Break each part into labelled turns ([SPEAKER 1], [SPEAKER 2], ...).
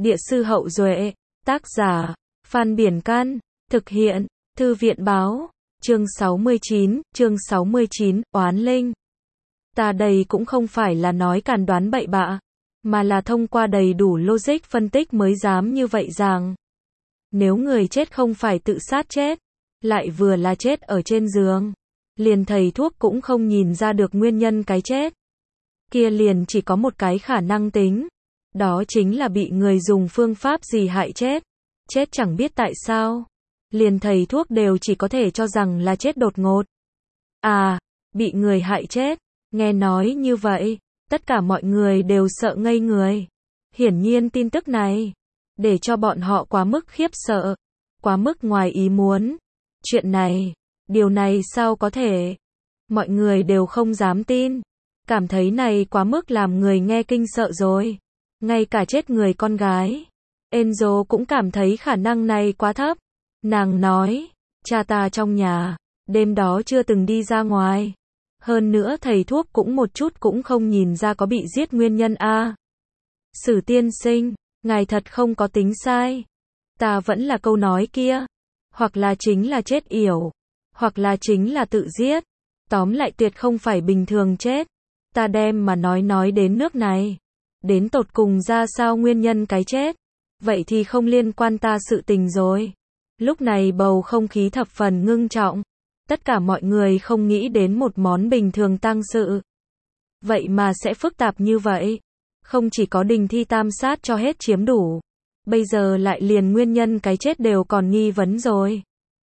[SPEAKER 1] Địa sư Hậu Duệ, tác giả, Phan Biển Căn, thực hiện, Thư viện Báo, chương 69, Oán Linh. Ta đây cũng không phải là nói càn đoán bậy bạ, mà là thông qua đầy đủ logic phân tích mới dám như vậy rằng, nếu người chết không phải tự sát chết, lại vừa là chết ở trên giường, liền thầy thuốc cũng không nhìn ra được nguyên nhân cái chết. Kia liền chỉ có một cái khả năng tính, đó chính là bị người dùng phương pháp gì hại chết. Chết chẳng biết tại sao, liền thầy thuốc đều chỉ có thể cho rằng là chết đột ngột. À, bị người hại chết. Nghe nói như vậy, tất cả mọi người đều sợ ngây người. Hiển nhiên tin tức này, để cho bọn họ quá mức khiếp sợ, quá mức ngoài ý muốn. Chuyện này, điều này sao có thể? Mọi người đều không dám tin, cảm thấy này quá mức làm người nghe kinh sợ rồi. Ngay cả chết người con gái, Enzo cũng cảm thấy khả năng này quá thấp. Nàng nói, cha ta trong nhà, đêm đó chưa từng đi ra ngoài. Hơn nữa thầy thuốc cũng một chút cũng không nhìn ra có bị giết nguyên nhân a. Sử tiên sinh, ngài thật không có tính sai. Ta vẫn là câu nói kia, hoặc là chính là chết yểu, hoặc là chính là tự giết. Tóm lại tuyệt không phải bình thường chết. Ta đem mà nói đến nước này, đến tột cùng ra sao nguyên nhân cái chết, vậy thì không liên quan ta sự tình rồi. Lúc này bầu không khí thập phần ngưng trọng. Tất cả mọi người không nghĩ đến một món bình thường tang sự, vậy mà sẽ phức tạp như vậy. Không chỉ có đình thi tam sát cho hết chiếm đủ, bây giờ lại liền nguyên nhân cái chết đều còn nghi vấn rồi.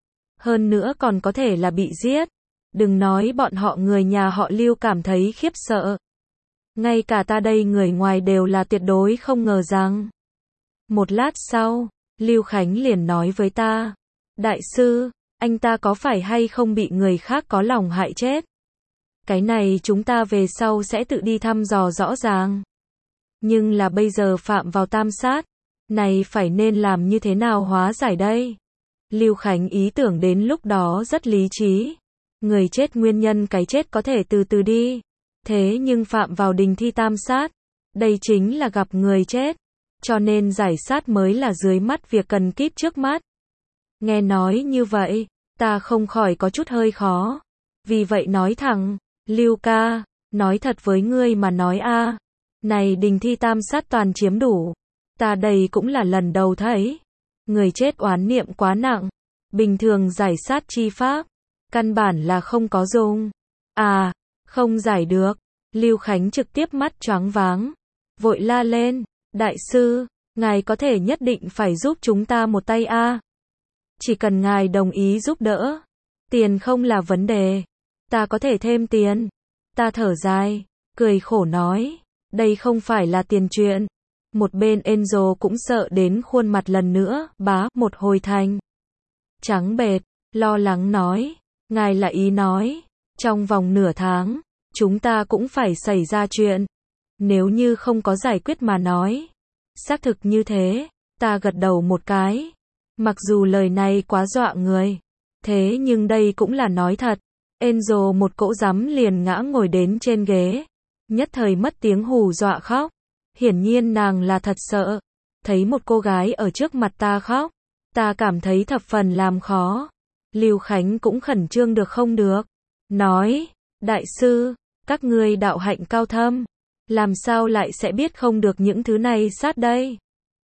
[SPEAKER 1] Hơn nữa còn có thể là bị giết. Đừng nói bọn họ người nhà họ Lưu cảm thấy khiếp sợ. Ngay cả ta đây người ngoài đều là tuyệt đối không ngờ rằng. Một lát sau, Lưu Khánh liền nói với ta, đại sư, anh ta có phải hay không bị người khác có lòng hại chết? Cái này chúng ta về sau sẽ tự đi thăm dò rõ ràng. Nhưng là bây giờ phạm vào tam sát, này phải nên làm như thế nào hóa giải đây? Lưu Khánh ý tưởng đến lúc đó rất lý trí. Người chết nguyên nhân cái chết có thể từ từ đi. Thế nhưng phạm vào đình thi tam sát, đây chính là gặp người chết. Cho nên giải sát mới là dưới mắt việc cần kíp trước mắt. Nghe nói như vậy, ta không khỏi có chút hơi khó. Vì vậy nói thẳng, Lưu ca, nói thật với ngươi mà nói a, này đình thi tam sát toàn chiếm đủ. Ta đây cũng là lần đầu thấy. Người chết oán niệm quá nặng. Bình thường giải sát chi pháp, căn bản là không có dùng. À, không giải được. Lưu Khánh trực tiếp mắt choáng váng. Vội la lên, đại sư, ngài có thể nhất định phải giúp chúng ta một tay a. Chỉ cần ngài đồng ý giúp đỡ, tiền không là vấn đề. Ta có thể thêm tiền. Ta thở dài, cười khổ nói, đây không phải là tiền chuyện. Một bên Enzo cũng sợ đến khuôn mặt lần nữa, một hồi thành trắng bệch, lo lắng nói, ngài là ý nói, trong vòng nửa tháng, chúng ta cũng phải xảy ra chuyện. Nếu như không có giải quyết mà nói. Xác thực như thế, ta gật đầu một cái. Mặc dù lời này quá dọa người, thế nhưng đây cũng là nói thật. Enzo một cỗ rắm liền ngã ngồi đến trên ghế, nhất thời mất tiếng hù dọa khóc. Hiển nhiên nàng là thật sợ, thấy một cô gái ở trước mặt ta khóc, ta cảm thấy thập phần làm khó. Lưu Khánh cũng khẩn trương được không được, nói, đại sư, các ngươi đạo hạnh cao thâm, làm sao lại sẽ biết không được những thứ này sát đây?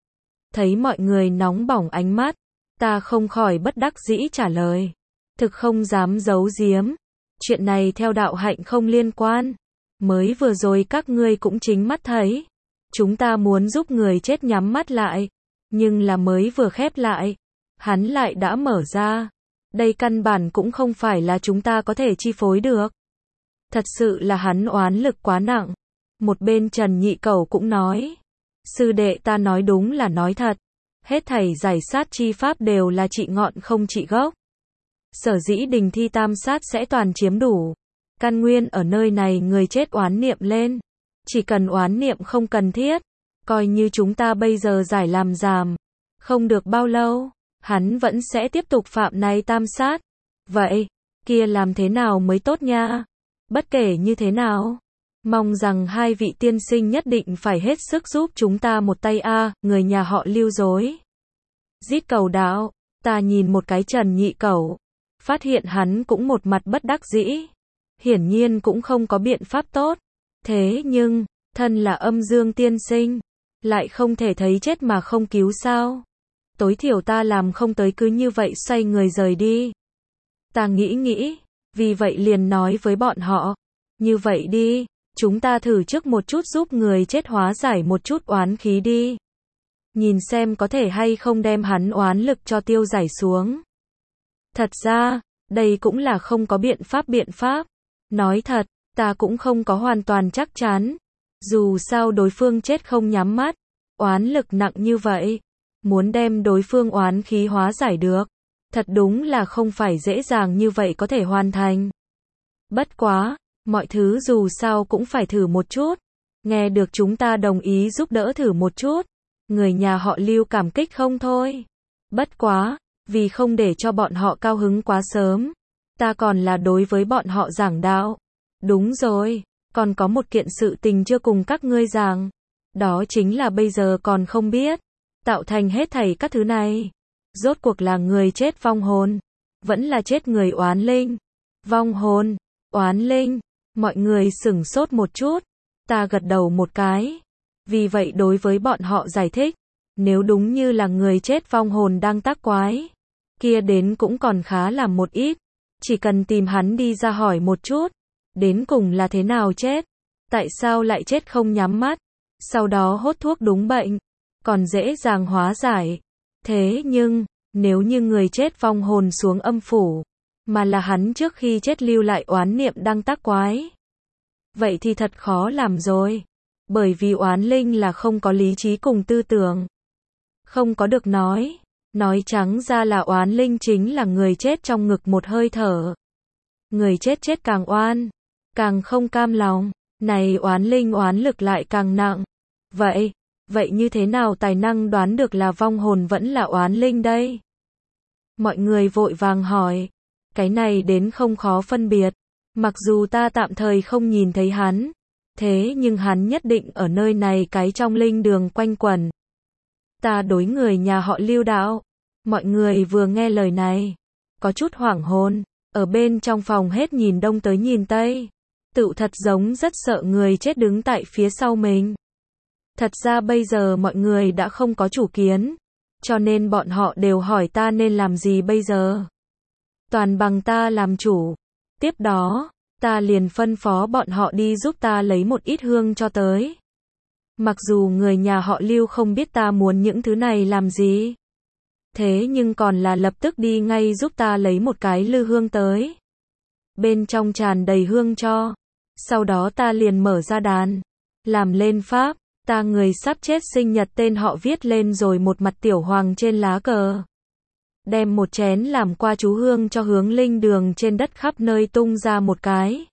[SPEAKER 1] Thấy mọi người nóng bỏng ánh mắt, ta không khỏi bất đắc dĩ trả lời, thực không dám giấu giếm, chuyện này theo đạo hạnh không liên quan. Mới vừa rồi các ngươi cũng chính mắt thấy, chúng ta muốn giúp người chết nhắm mắt lại, nhưng là mới vừa khép lại, hắn lại đã mở ra. Đây căn bản cũng không phải là chúng ta có thể chi phối được. Thật sự là hắn oán lực quá nặng. Một bên Trần Nhị Cẩu cũng nói, sư đệ ta nói đúng là nói thật, hết thảy giải sát chi pháp đều là trị ngọn không trị gốc. Sở dĩ đình thi tam sát sẽ toàn chiếm đủ. Căn nguyên ở nơi này người chết oán niệm lên. Chỉ cần oán niệm không cần thiết, coi như chúng ta bây giờ giải làm giảm, không được bao lâu, hắn vẫn sẽ tiếp tục phạm này tam sát. Vậy, kia làm thế nào mới tốt nha? Bất kể như thế nào, Mong rằng hai vị tiên sinh nhất định phải hết sức giúp chúng ta một tay a, người nhà họ Lưu rối rít cầu đạo. Ta nhìn một cái Trần Nhị Cẩu, phát hiện hắn cũng một mặt bất đắc dĩ, hiển nhiên cũng không có biện pháp tốt. Thế nhưng, thân là Âm Dương tiên sinh, lại không thể thấy chết mà không cứu sao? Tối thiểu ta làm không tới cứ như vậy xoay người rời đi. Ta nghĩ, vì vậy liền nói với bọn họ, như vậy đi, chúng ta thử trước một chút giúp người chết hóa giải một chút oán khí đi. Nhìn xem có thể hay không đem hắn oán lực cho tiêu giải xuống. Thật ra, đây cũng là không có biện pháp. Nói thật, ta cũng không có hoàn toàn chắc chắn. Dù sao đối phương chết không nhắm mắt, oán lực nặng như vậy, muốn đem đối phương oán khí hóa giải được, thật đúng là không phải dễ dàng như vậy có thể hoàn thành. Bất quá, mọi thứ dù sao cũng phải thử một chút. Nghe được chúng ta đồng ý giúp đỡ thử một chút, người nhà họ Lưu cảm kích không thôi. Bất quá, vì không để cho bọn họ cao hứng quá sớm, ta còn là đối với bọn họ giảng đạo. Đúng rồi, còn có một kiện sự tình chưa cùng các ngươi giảng. Đó chính là bây giờ còn không biết, tạo thành hết thảy các thứ này, rốt cuộc là người chết vong hồn, vẫn là chết người oán linh. Vong hồn, oán linh, mọi người sửng sốt một chút, ta gật đầu một cái. Vì vậy đối với bọn họ giải thích, nếu đúng như là người chết vong hồn đang tác quái, kia đến cũng còn khá là một ít, chỉ cần tìm hắn đi ra hỏi một chút, đến cùng là thế nào chết, tại sao lại chết không nhắm mắt, sau đó hốt thuốc đúng bệnh, còn dễ dàng hóa giải. Thế nhưng, nếu như người chết vong hồn xuống âm phủ, mà là hắn trước khi chết lưu lại oán niệm đang tác quái, vậy thì thật khó làm rồi. Bởi vì oán linh là không có lý trí cùng tư tưởng, không có được nói trắng ra là oán linh chính là người chết trong ngực một hơi thở. Người chết càng oan, càng không cam lòng, này oán linh oán lực lại càng nặng. Vậy như thế nào tài năng đoán được là vong hồn vẫn là oán linh đây? Mọi người vội vàng hỏi, cái này đến không khó phân biệt, mặc dù ta tạm thời không nhìn thấy hắn, thế nhưng hắn nhất định ở nơi này cái trong linh đường quanh quẩn. Ta đối người nhà họ Lưu đạo. Mọi người vừa nghe lời này, có chút hoảng hồn, ở bên trong phòng hết nhìn đông tới nhìn tây, tựu thật giống rất sợ người chết đứng tại phía sau mình. Thật ra bây giờ mọi người đã không có chủ kiến, cho nên bọn họ đều hỏi ta nên làm gì bây giờ. Toàn bằng ta làm chủ. Tiếp đó, ta liền phân phó bọn họ đi giúp ta lấy một ít hương cho tới. Mặc dù người nhà họ Lưu không biết ta muốn những thứ này làm gì, thế nhưng còn là lập tức đi ngay giúp ta lấy một cái lư hương tới. Bên trong tràn đầy hương cho. Sau đó ta liền mở ra đàn, làm lên pháp, ta người sắp chết sinh nhật tên họ viết lên rồi một mặt tiểu hoàng trên lá cờ. Đem một chén làm qua chú hương cho hướng linh đường trên đất khắp nơi tung ra một cái.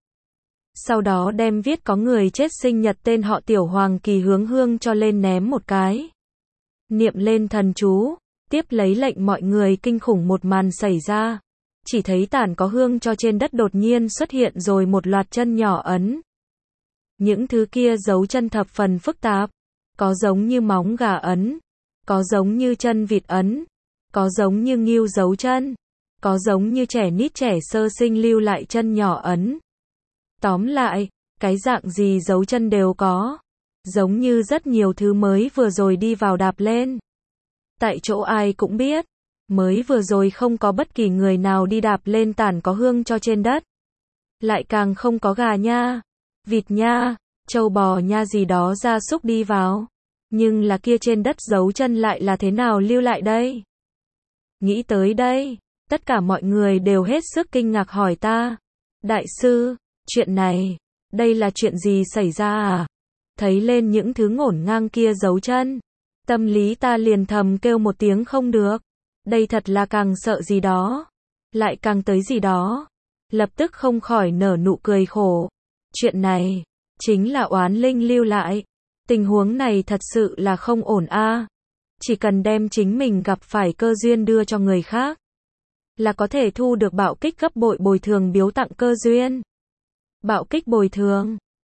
[SPEAKER 1] Sau đó đem viết có người chết sinh nhật tên họ tiểu hoàng kỳ hướng hương cho lên ném một cái. Niệm lên thần chú, tiếp lấy lệnh mọi người kinh khủng một màn xảy ra. Chỉ thấy tản có hương cho trên đất đột nhiên xuất hiện rồi một loạt chân nhỏ ấn. Những thứ kia dấu chân thập phần phức tạp, có giống như móng gà ấn, có giống như chân vịt ấn, có giống như ngưu dấu chân, có giống như trẻ nít trẻ sơ sinh lưu lại chân nhỏ ấn. Tóm lại, cái dạng gì dấu chân đều có, giống như rất nhiều thứ mới vừa rồi đi vào đạp lên. Tại chỗ ai cũng biết, mới vừa rồi không có bất kỳ người nào đi đạp lên tản có hương cho trên đất. Lại càng không có gà nha, vịt nha, trâu bò nha gì đó gia súc đi vào. Nhưng là kia trên đất dấu chân lại là thế nào lưu lại đây? Nghĩ tới đây, tất cả mọi người đều hết sức kinh ngạc hỏi ta. Đại sư, chuyện này, đây là chuyện gì xảy ra à? Thấy lên những thứ ngổn ngang kia dấu chân, tâm lý ta liền thầm kêu một tiếng không được. Đây thật là càng sợ gì đó, lại càng tới gì đó. Lập tức không khỏi nở nụ cười khổ. Chuyện này, chính là oán linh lưu lại. Tình huống này thật sự là không ổn a. Chỉ cần đem chính mình gặp phải cơ duyên đưa cho người khác, là có thể thu được bạo kích gấp bội bồi thường biếu tặng cơ duyên. Bạo kích bồi thường.